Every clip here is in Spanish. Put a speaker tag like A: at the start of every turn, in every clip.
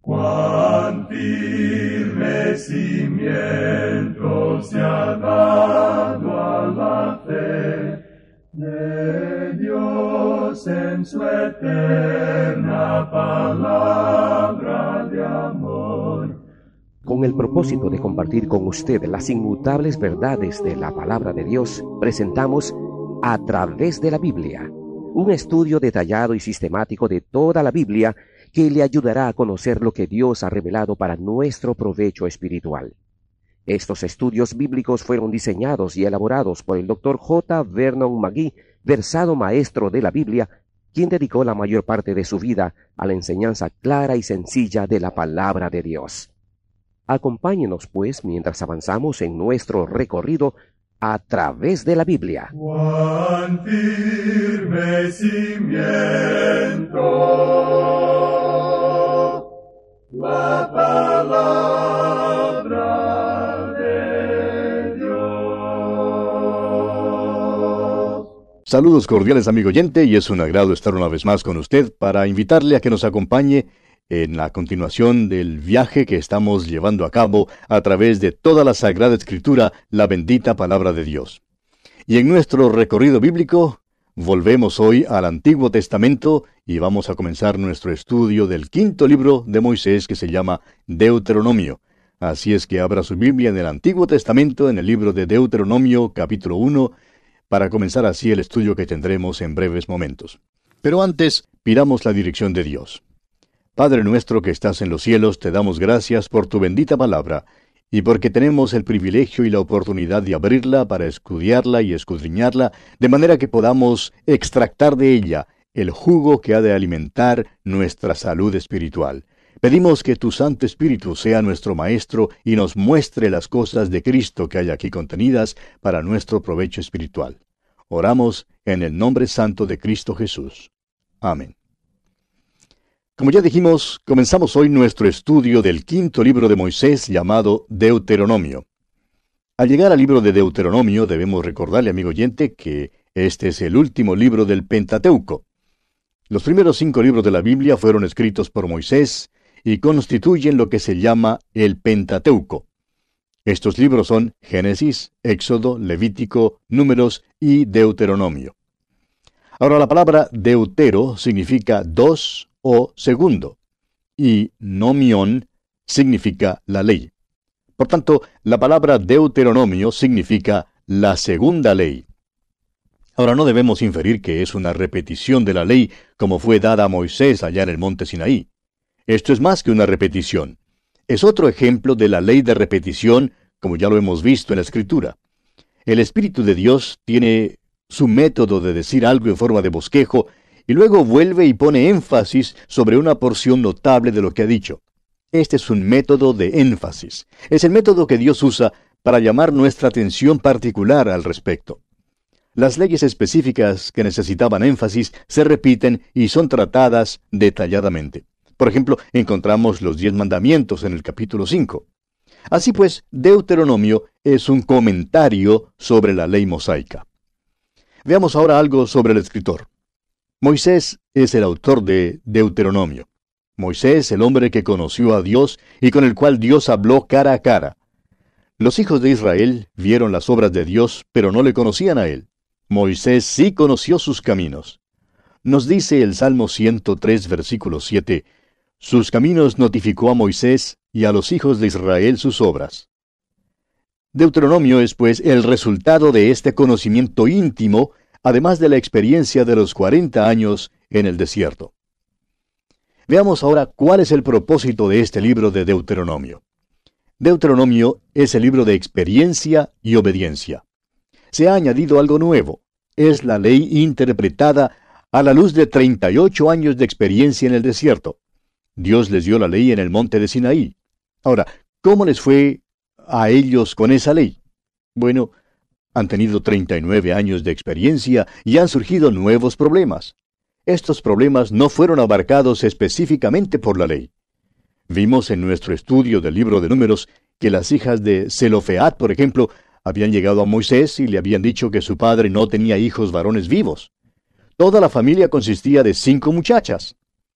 A: Cuán firme cimiento se ha dado a la fe de Dios en su eterna palabra de amor.
B: Con el propósito de compartir con usted las inmutables verdades de la palabra de Dios, presentamos A Través de la Biblia, un estudio detallado y sistemático de toda la Biblia que le ayudará a conocer lo que Dios ha revelado para nuestro provecho espiritual. Estos estudios bíblicos fueron diseñados y elaborados por el Dr. J. Vernon McGee, versado maestro de la Biblia, quien dedicó la mayor parte de su vida a la enseñanza clara y sencilla de la palabra de Dios. Acompáñenos, pues, mientras avanzamos en nuestro recorrido a través de la Biblia.
A: Cuán firme cimiento la palabra de Dios.
C: Saludos cordiales, amigo oyente, y es un agrado estar una vez más con usted para invitarle a que nos acompañe en la continuación del viaje que estamos llevando a cabo a través de toda la Sagrada Escritura, la bendita Palabra de Dios. Y en nuestro recorrido bíblico, volvemos hoy al Antiguo Testamento y vamos a comenzar nuestro estudio del quinto libro de Moisés que se llama Deuteronomio. Así es que abra su Biblia en el Antiguo Testamento, en el libro de Deuteronomio, capítulo 1, para comenzar así el estudio que tendremos en breves momentos. Pero antes, pidamos la dirección de Dios. Padre nuestro que estás en los cielos, te damos gracias por tu bendita palabra, y porque tenemos el privilegio y la oportunidad de abrirla para estudiarla y escudriñarla, de manera que podamos extractar de ella el jugo que ha de alimentar nuestra salud espiritual. Pedimos que tu Santo Espíritu sea nuestro Maestro y nos muestre las cosas de Cristo que hay aquí contenidas para nuestro provecho espiritual. Oramos en el nombre santo de Cristo Jesús. Amén. Como ya dijimos, comenzamos hoy nuestro estudio del quinto libro de Moisés llamado Deuteronomio. Al llegar al libro de Deuteronomio debemos recordarle, amigo oyente, que este es el último libro del Pentateuco. Los primeros 5 libros de la Biblia fueron escritos por Moisés y constituyen lo que se llama el Pentateuco. Estos libros son Génesis, Éxodo, Levítico, Números y Deuteronomio. Ahora la palabra deutero significa dos o segundo, y nomión significa la ley. Por tanto, la palabra Deuteronomio significa la segunda ley. Ahora no debemos inferir que es una repetición de la ley como fue dada a Moisés allá en el monte Sinaí. Esto es más que una repetición. Es otro ejemplo de la ley de repetición, como ya lo hemos visto en la Escritura. El Espíritu de Dios tiene su método de decir algo en forma de bosquejo, y luego vuelve y pone énfasis sobre una porción notable de lo que ha dicho. Este es un método de énfasis. Es el método que Dios usa para llamar nuestra atención particular al respecto. Las leyes específicas que necesitaban énfasis se repiten y son tratadas detalladamente. Por ejemplo, encontramos los 10 mandamientos en el capítulo 5. Así pues, Deuteronomio es un comentario sobre la ley mosaica. Veamos ahora algo sobre el escritor. Moisés es el autor de Deuteronomio. Moisés, el hombre que conoció a Dios y con el cual Dios habló cara a cara. Los hijos de Israel vieron las obras de Dios, pero no le conocían a él. Moisés sí conoció sus caminos. Nos dice el Salmo 103, versículo 7, «Sus caminos notificó a Moisés y a los hijos de Israel sus obras». Deuteronomio es, pues, el resultado de este conocimiento íntimo, además de la experiencia de los 40 años en el desierto. Veamos ahora cuál es el propósito de este libro de Deuteronomio. Deuteronomio es el libro de experiencia y obediencia. Se ha añadido algo nuevo. Es la ley interpretada a la luz de 38 años de experiencia en el desierto. Dios les dio la ley en el monte de Sinaí. Ahora, ¿cómo les fue a ellos con esa ley? Bueno, han tenido 39 años de experiencia y han surgido nuevos problemas. Estos problemas no fueron abarcados específicamente por la ley. Vimos en nuestro estudio del libro de Números que las hijas de Zelofead, por ejemplo, habían llegado a Moisés y le habían dicho que su padre no tenía hijos varones vivos. Toda la familia consistía de 5 muchachas.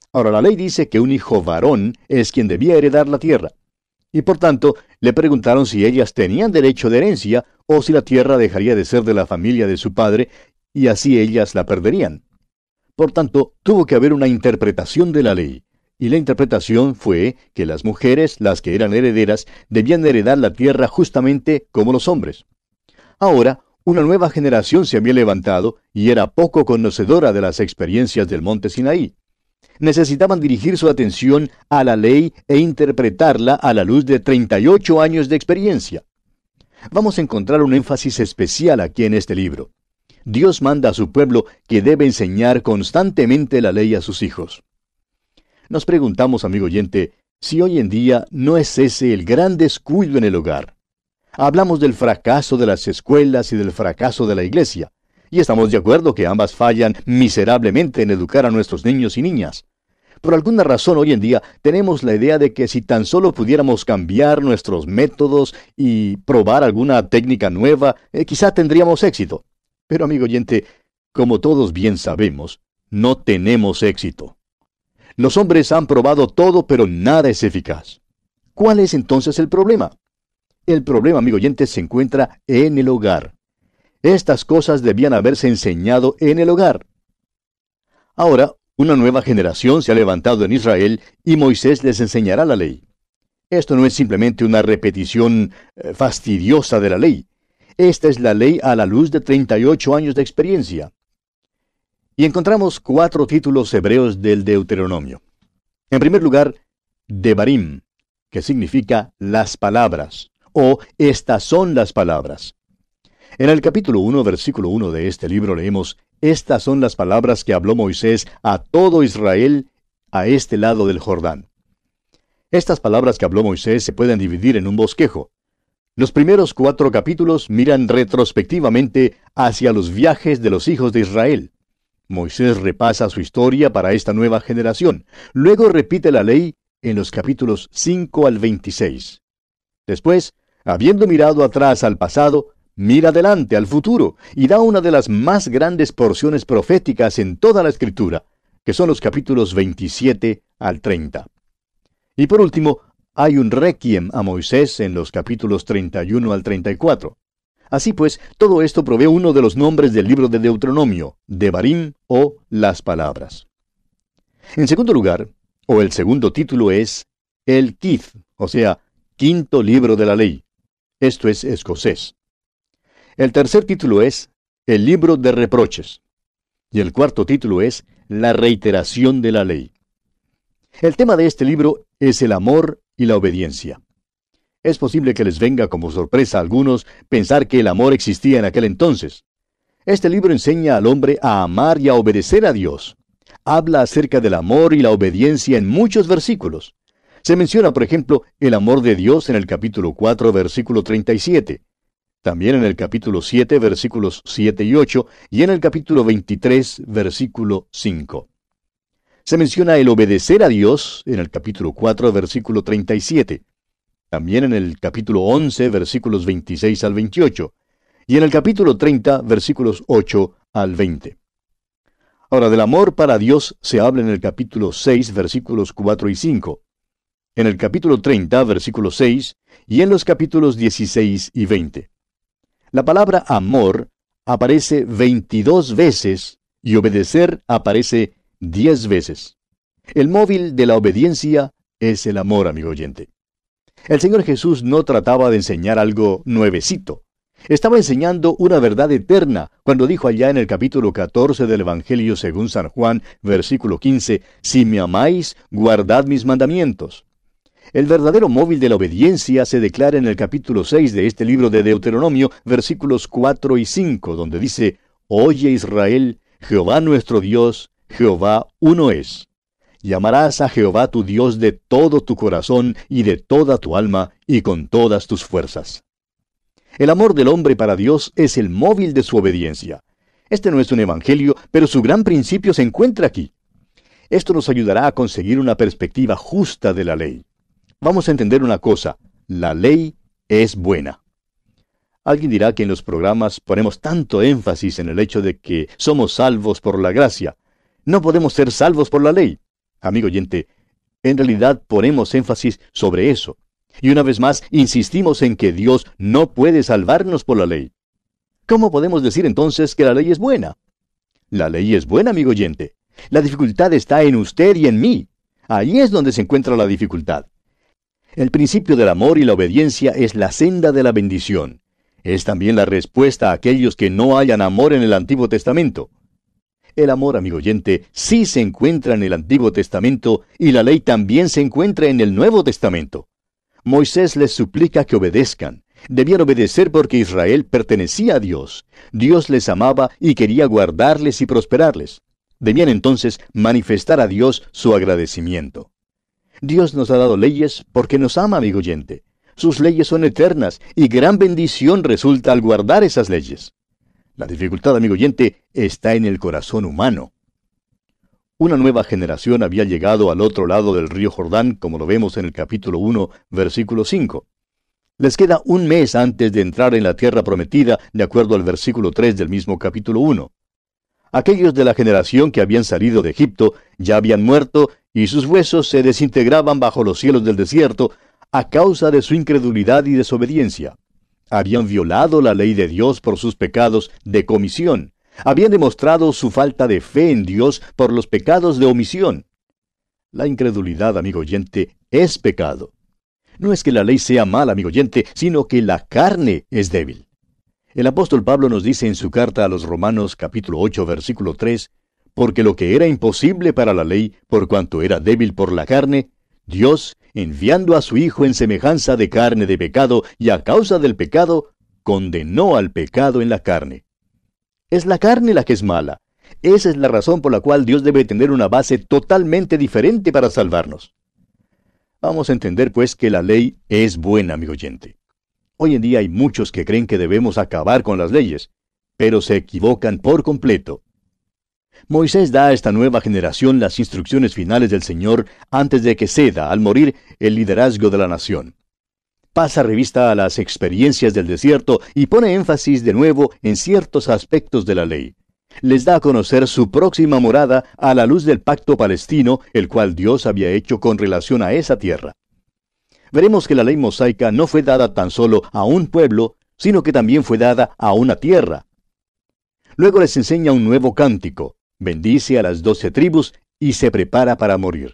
C: Ahora, la ley dice que un hijo varón es quien debía heredar la tierra. Y por tanto, le preguntaron si ellas tenían derecho de herencia o si la tierra dejaría de ser de la familia de su padre y así ellas la perderían. Por tanto, tuvo que haber una interpretación de la ley. Y la interpretación fue que las mujeres, las que eran herederas, debían heredar la tierra justamente como los hombres. Ahora, una nueva generación se había levantado y era poco conocedora de las experiencias del monte Sinaí. Necesitaban dirigir su atención a la ley e interpretarla a la luz de 38 años de experiencia. Vamos a encontrar un énfasis especial aquí en este libro. Dios manda a su pueblo que debe enseñar constantemente la ley a sus hijos. Nos preguntamos, amigo oyente, si hoy en día no es ese el gran descuido en el hogar. Hablamos del fracaso de las escuelas y del fracaso de la iglesia, y estamos de acuerdo que ambas fallan miserablemente en educar a nuestros niños y niñas. Por alguna razón hoy en día tenemos la idea de que si tan solo pudiéramos cambiar nuestros métodos y probar alguna técnica nueva, quizá tendríamos éxito. Pero, amigo oyente, como todos bien sabemos, no tenemos éxito. Los hombres han probado todo, pero nada es eficaz. ¿Cuál es entonces el problema? El problema, amigo oyente, se encuentra en el hogar. Estas cosas debían haberse enseñado en el hogar. Ahora, una nueva generación se ha levantado en Israel y Moisés les enseñará la ley. Esto no es simplemente una repetición fastidiosa de la ley. Esta es la ley a la luz de 38 años de experiencia. Y encontramos 4 títulos hebreos del Deuteronomio. En primer lugar, Devarim, que significa las palabras, o estas son las palabras. En el capítulo 1, versículo 1 de este libro leemos, estas son las palabras que habló Moisés a todo Israel a este lado del Jordán. Estas palabras que habló Moisés se pueden dividir en un bosquejo. Los primeros 4 capítulos miran retrospectivamente hacia los viajes de los hijos de Israel. Moisés repasa su historia para esta nueva generación. Luego repite la ley en los capítulos 5 al 26. Después, habiendo mirado atrás al pasado, mira adelante al futuro y da una de las más grandes porciones proféticas en toda la Escritura, que son los capítulos 27 al 30. Y por último, hay un requiem a Moisés en los capítulos 31 al 34. Así pues, todo esto provee uno de los nombres del libro de Deuteronomio, Devarim o las palabras. En segundo lugar, o el segundo título es el Kith, o sea, quinto libro de la ley. Esto es escocés. El tercer título es el libro de reproches. Y el cuarto título es la reiteración de la ley. El tema de este libro es el amor y la obediencia. Es posible que les venga como sorpresa a algunos pensar que el amor existía en aquel entonces. Este libro enseña al hombre a amar y a obedecer a Dios. Habla acerca del amor y la obediencia en muchos versículos. Se menciona, por ejemplo, el amor de Dios en el capítulo 4, versículo 37. También en el capítulo 7, versículos 7 y 8, y en el capítulo 23, versículo 5. Se menciona el obedecer a Dios en el capítulo 4, versículo 37. También en el capítulo 11, versículos 26 al 28. Y en el capítulo 30, versículos 8 al 20. Ahora, del amor para Dios se habla en el capítulo 6, versículos 4 y 5. En el capítulo 30, versículo 6, y en los capítulos 16 y 20. La palabra amor aparece 22 veces y obedecer aparece 10 veces. El móvil de la obediencia es el amor, amigo oyente. El Señor Jesús no trataba de enseñar algo nuevecito. Estaba enseñando una verdad eterna cuando dijo allá en el capítulo 14 del Evangelio según San Juan, versículo 15, si me amáis, guardad mis mandamientos. El verdadero móvil de la obediencia se declara en el capítulo 6 de este libro de Deuteronomio, versículos 4 y 5, donde dice, Oye Israel, Jehová nuestro Dios, Jehová uno es. Llamarás a Jehová tu Dios de todo tu corazón y de toda tu alma y con todas tus fuerzas. El amor del hombre para Dios es el móvil de su obediencia. Este no es un evangelio, pero su gran principio se encuentra aquí. Esto nos ayudará a conseguir una perspectiva justa de la ley. Vamos a entender una cosa, la ley es buena. Alguien dirá que en los programas ponemos tanto énfasis en el hecho de que somos salvos por la gracia. No podemos ser salvos por la ley. Amigo oyente, en realidad ponemos énfasis sobre eso. Y una vez más, insistimos en que Dios no puede salvarnos por la ley. ¿Cómo podemos decir entonces que la ley es buena? La ley es buena, amigo oyente. La dificultad está en usted y en mí. Ahí es donde se encuentra la dificultad. El principio del amor y la obediencia es la senda de la bendición. Es también la respuesta a aquellos que no hayan amor en el Antiguo Testamento. El amor, amigo oyente, sí se encuentra en el Antiguo Testamento y la ley también se encuentra en el Nuevo Testamento. Moisés les suplica que obedezcan. Debían obedecer porque Israel pertenecía a Dios. Dios les amaba y quería guardarles y prosperarles. Debían entonces manifestar a Dios su agradecimiento. Dios nos ha dado leyes porque nos ama, amigo oyente. Sus leyes son eternas y gran bendición resulta al guardar esas leyes. La dificultad, amigo oyente, está en el corazón humano. Una nueva generación había llegado al otro lado del río Jordán, como lo vemos en el capítulo 1, versículo 5. Les queda un mes antes de entrar en la tierra prometida, de acuerdo al versículo 3 del mismo capítulo 1. Aquellos de la generación que habían salido de Egipto ya habían muerto y sus huesos se desintegraban bajo los cielos del desierto a causa de su incredulidad y desobediencia. Habían violado la ley de Dios por sus pecados de comisión. Habían demostrado su falta de fe en Dios por los pecados de omisión. La incredulidad, amigo oyente, es pecado. No es que la ley sea mala, amigo oyente, sino que la carne es débil. El apóstol Pablo nos dice en su carta a los Romanos capítulo 8, versículo 3, porque lo que era imposible para la ley, por cuanto era débil por la carne, Dios, enviando a su Hijo en semejanza de carne de pecado y a causa del pecado, condenó al pecado en la carne. Es la carne la que es mala. Esa es la razón por la cual Dios debe tener una base totalmente diferente para salvarnos. Vamos a entender, pues, que la ley es buena, amigo oyente. Hoy en día hay muchos que creen que debemos acabar con las leyes, pero se equivocan por completo. Moisés da a esta nueva generación las instrucciones finales del Señor antes de que ceda, al morir, el liderazgo de la nación. Pasa revista a las experiencias del desierto y pone énfasis de nuevo en ciertos aspectos de la ley. Les da a conocer su próxima morada a la luz del pacto palestino, el cual Dios había hecho con relación a esa tierra. Veremos que la ley mosaica no fue dada tan solo a un pueblo, sino que también fue dada a una tierra. Luego les enseña un nuevo cántico, bendice a las 12 tribus y se prepara para morir.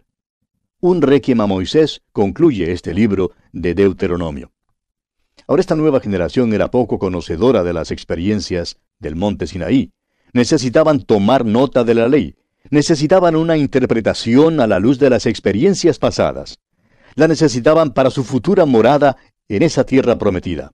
C: Un requiem a Moisés concluye este libro de Deuteronomio. Ahora esta nueva generación era poco conocedora de las experiencias del monte Sinaí. Necesitaban tomar nota de la ley. Necesitaban una interpretación a la luz de las experiencias pasadas. La necesitaban para su futura morada en esa tierra prometida.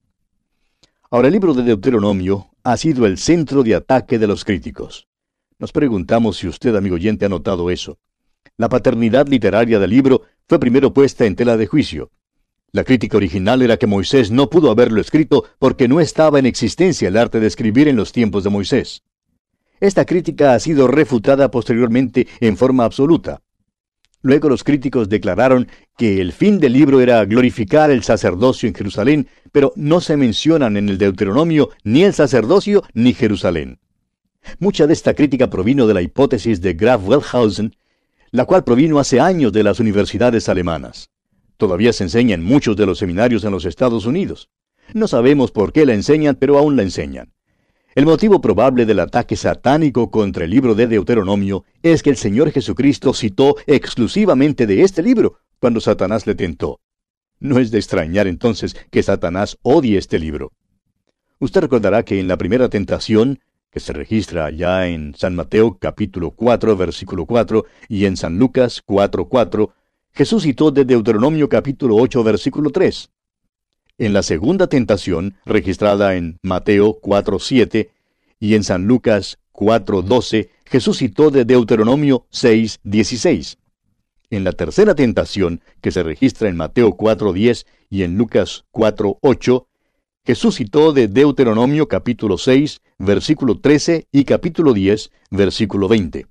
C: Ahora el libro de Deuteronomio ha sido el centro de ataque de los críticos. Nos preguntamos si usted, amigo oyente, ha notado eso. La paternidad literaria del libro fue primero puesta en tela de juicio. La crítica original era que Moisés no pudo haberlo escrito porque no estaba en existencia el arte de escribir en los tiempos de Moisés. Esta crítica ha sido refutada posteriormente en forma absoluta. Luego los críticos declararon que el fin del libro era glorificar el sacerdocio en Jerusalén, pero no se mencionan en el Deuteronomio ni el sacerdocio ni Jerusalén. Mucha de esta crítica provino de la hipótesis de Graf Wellhausen, la cual provino hace años de las universidades alemanas. Todavía se enseña en muchos de los seminarios en los Estados Unidos. No sabemos por qué la enseñan, pero aún la enseñan. El motivo probable del ataque satánico contra el libro de Deuteronomio es que el Señor Jesucristo citó exclusivamente de este libro cuando Satanás le tentó. No es de extrañar entonces que Satanás odie este libro. Usted recordará que en la primera tentación, que se registra ya en San Mateo capítulo 4, versículo 4, y en San Lucas 4:4, Jesús citó de Deuteronomio capítulo 8, versículo 3. En la segunda tentación, registrada en Mateo 4:7 y en San Lucas 4:12, Jesús citó de Deuteronomio 6:16. En la tercera tentación, que se registra en Mateo 4:10 y en Lucas 4:8, Jesús citó de Deuteronomio capítulo 6, versículo 13 y capítulo 10, versículo 20.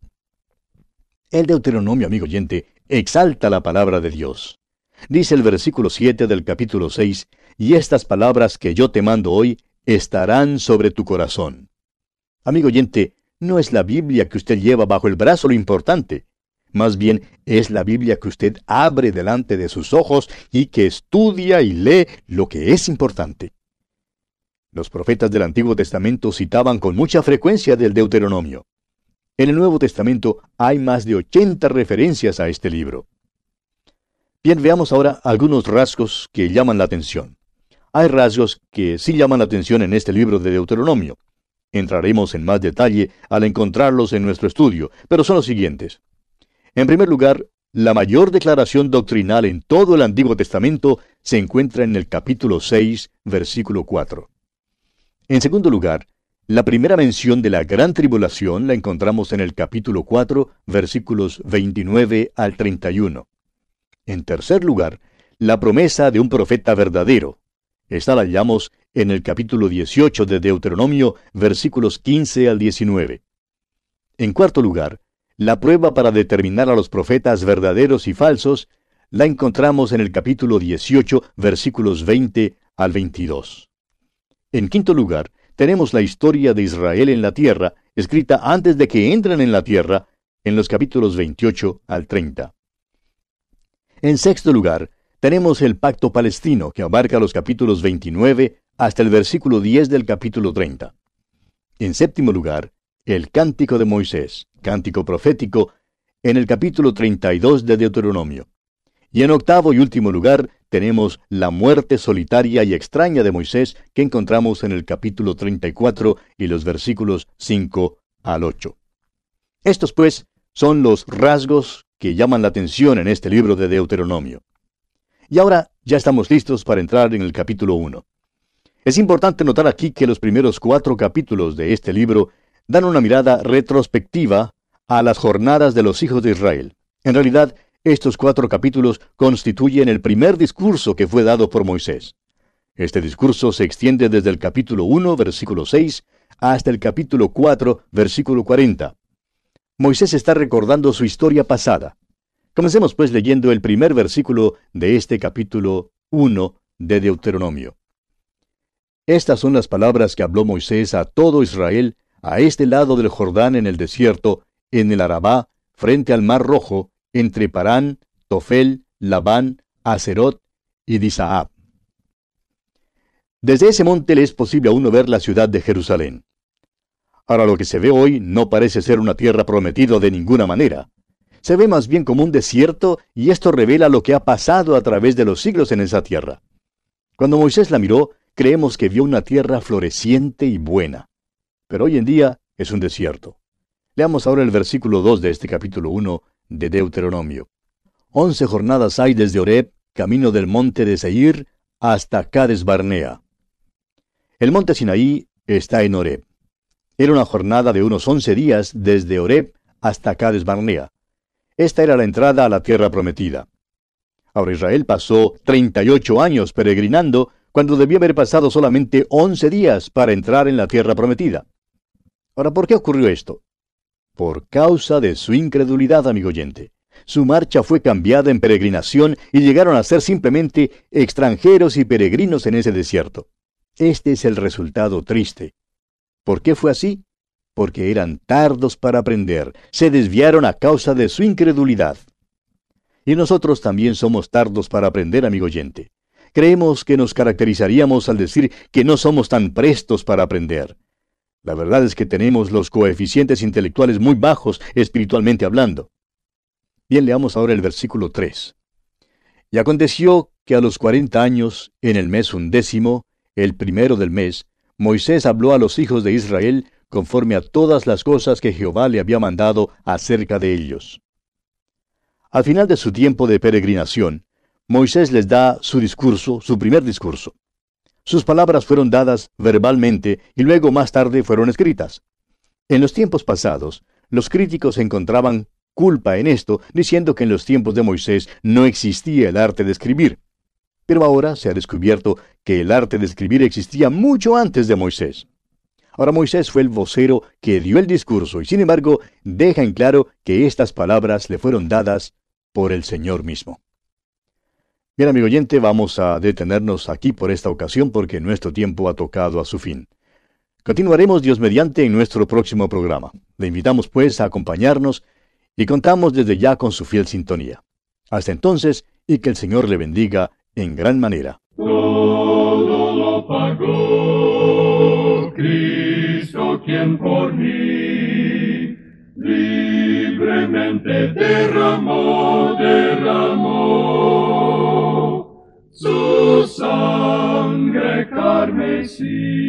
C: El Deuteronomio, amigo oyente, exalta la palabra de Dios. Dice el versículo 7 del capítulo 6, y estas palabras que yo te mando hoy estarán sobre tu corazón. Amigo oyente, no es la Biblia que usted lleva bajo el brazo lo importante. Más bien, es la Biblia que usted abre delante de sus ojos y que estudia y lee lo que es importante. Los profetas del Antiguo Testamento citaban con mucha frecuencia del Deuteronomio. En el Nuevo Testamento hay más de 80 referencias a este libro. Bien, veamos ahora algunos rasgos que llaman la atención. Hay rasgos que sí llaman la atención en este libro de Deuteronomio. Entraremos en más detalle al encontrarlos en nuestro estudio, pero son los siguientes. En primer lugar, la mayor declaración doctrinal en todo el Antiguo Testamento se encuentra en el capítulo 6, versículo 4. En segundo lugar, la primera mención de la gran tribulación la encontramos en el capítulo 4, versículos 29 al 31. En tercer lugar, la promesa de un profeta verdadero. Esta la hallamos en el capítulo 18 de Deuteronomio, versículos 15 al 19. En cuarto lugar, la prueba para determinar a los profetas verdaderos y falsos la encontramos en el capítulo 18, versículos 20 al 22. En quinto lugar, tenemos la historia de Israel en la tierra, escrita antes de que entren en la tierra, en los capítulos 28 al 30. En sexto lugar, tenemos el pacto palestino, que abarca los capítulos 29 hasta el versículo 10 del capítulo 30. En séptimo lugar, el cántico de Moisés, cántico profético, en el capítulo 32 de Deuteronomio. Y en octavo y último lugar, tenemos la muerte solitaria y extraña de Moisés, que encontramos en el capítulo 34 y los versículos 5 al 8. Estos, pues, son los rasgos que llaman la atención en este libro de Deuteronomio. Y ahora ya estamos listos para entrar en el capítulo 1. Es importante notar aquí que los primeros 4 capítulos de este libro dan una mirada retrospectiva a las jornadas de los hijos de Israel. En realidad, estos 4 capítulos constituyen el primer discurso que fue dado por Moisés. Este discurso se extiende desde el capítulo 1, versículo 6, hasta el capítulo 4, versículo 40. Moisés está recordando su historia pasada. Comencemos pues leyendo el primer versículo de este capítulo 1 de Deuteronomio. Estas son las palabras que habló Moisés a todo Israel a este lado del Jordán en el desierto, en el Arabá, frente al Mar Rojo, entre Parán, Tofel, Labán, Aserot y Disaab. Desde ese monte le es posible a uno ver la ciudad de Jerusalén. Ahora, lo que se ve hoy no parece ser una tierra prometida de ninguna manera. Se ve más bien como un desierto, y esto revela lo que ha pasado a través de los siglos en esa tierra. Cuando Moisés la miró, creemos que vio una tierra floreciente y buena. Pero hoy en día es un desierto. Leamos ahora el versículo 2 de este capítulo 1 de Deuteronomio. 11 jornadas hay desde Horeb, camino del monte de Seir, hasta Cades Barnea. El monte Sinaí está en Horeb. Era una jornada de unos 11 días desde Horeb hasta Cades Barnea. Esta era la entrada a la tierra prometida. Ahora Israel pasó 38 años peregrinando, cuando debía haber pasado solamente 11 días para entrar en la tierra prometida. Ahora, ¿por qué ocurrió esto? Por causa de su incredulidad, amigo oyente. Su marcha fue cambiada en peregrinación y llegaron a ser simplemente extranjeros y peregrinos en ese desierto. Este es el resultado triste. ¿Por qué fue así? Porque eran tardos para aprender, se desviaron a causa de su incredulidad. Y nosotros también somos tardos para aprender, amigo oyente. Creemos que nos caracterizaríamos al decir que no somos tan prestos para aprender. La verdad es que tenemos los coeficientes intelectuales muy bajos, espiritualmente hablando. Bien, leamos ahora el versículo 3. Y aconteció que a los 40 años, en el mes 11, el primero del mes, Moisés habló a los hijos de Israel conforme a todas las cosas que Jehová le había mandado acerca de ellos. Al final de su tiempo de peregrinación, Moisés les da su discurso, su primer discurso. Sus palabras fueron dadas verbalmente y luego más tarde fueron escritas. En los tiempos pasados, los críticos encontraban culpa en esto, diciendo que en los tiempos de Moisés no existía el arte de escribir. Pero ahora se ha descubierto que el arte de escribir existía mucho antes de Moisés. Ahora Moisés fue el vocero que dio el discurso y sin embargo deja en claro que estas palabras le fueron dadas por el Señor mismo. Bien, amigo oyente, vamos a detenernos aquí por esta ocasión porque nuestro tiempo ha tocado a su fin. Continuaremos Dios mediante en nuestro próximo programa. Le invitamos pues a acompañarnos y contamos desde ya con su fiel sintonía. Hasta entonces, y que el Señor le bendiga en gran manera.
A: Todo lo pagó Cristo, quien por mí libremente derramó su sangre carmesí.